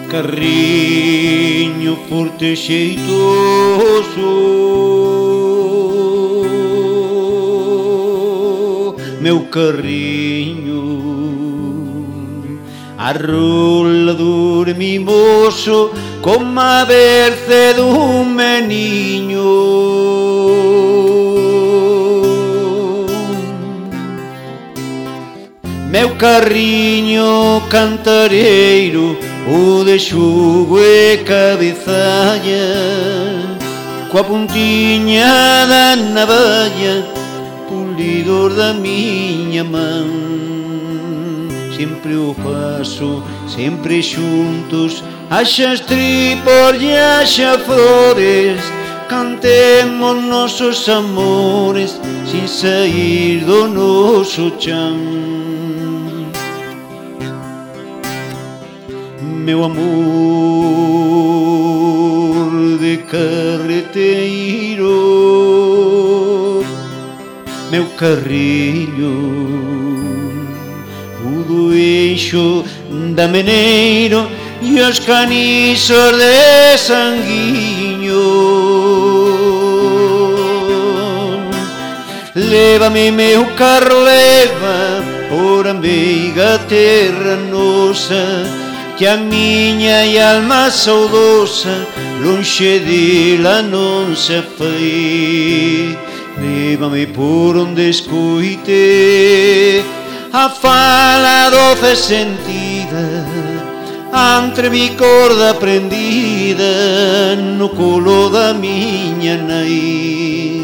carrinho forte e xeitoso, meu carrinho arrolador e mimoso, como a berce dun meniño. Meu carrinho cantareiro, o de xugo e cabezalla, coa puntiña da navalla, pulidor da miña man. Sempre o paso, sempre xuntos, haxa estripos e haxa flores, cantemos nosos amores sin sair do noso chan. Meu amor de carreteiro, meu carrillo, o do eixo da meneiro e os caniços de sanguinho. Leva-me, meu carro, leva por a meiga terra nosa, que a miña e alma saudosa lonxe dela non se fai. Leva-me por onde escoite a fala doce sentida, entre mi corda prendida no colo da miña nai.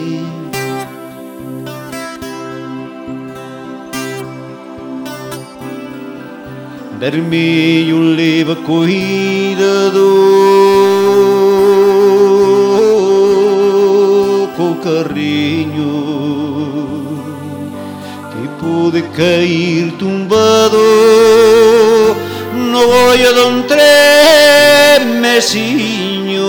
Vermelho leva cuidado co carrinho, que pode cair tumbado no ollo dun tremeciño.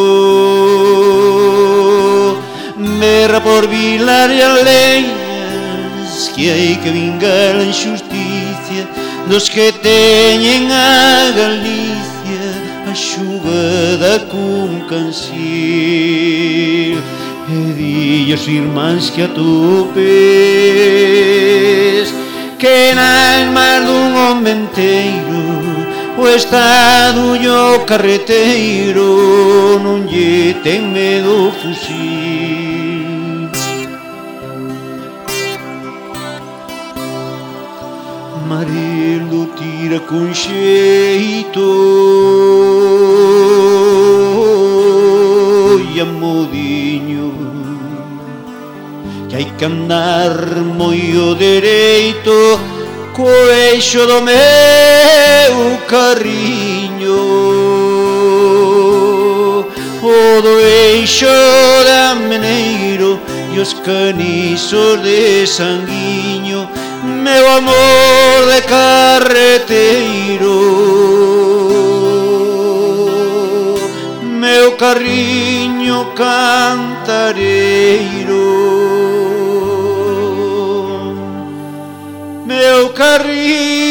Merra por vilar e aldeas, que hai que vingar a injusticia dos que teñen a Galicia axugada cun cancil. E dillos, irmáns, que atopes que nas mar dun home enteiro o Estado e o carreteiro non lle ten medo o fusil. Amarelo tira con xeito e amodiño, que hai que andar moi o dereito co eixo do meu carriño, o do eixo da meneiro e os caniços de sanguinho. Meu amor de carreteiro, meu carrinho cantareiro, meu carrinho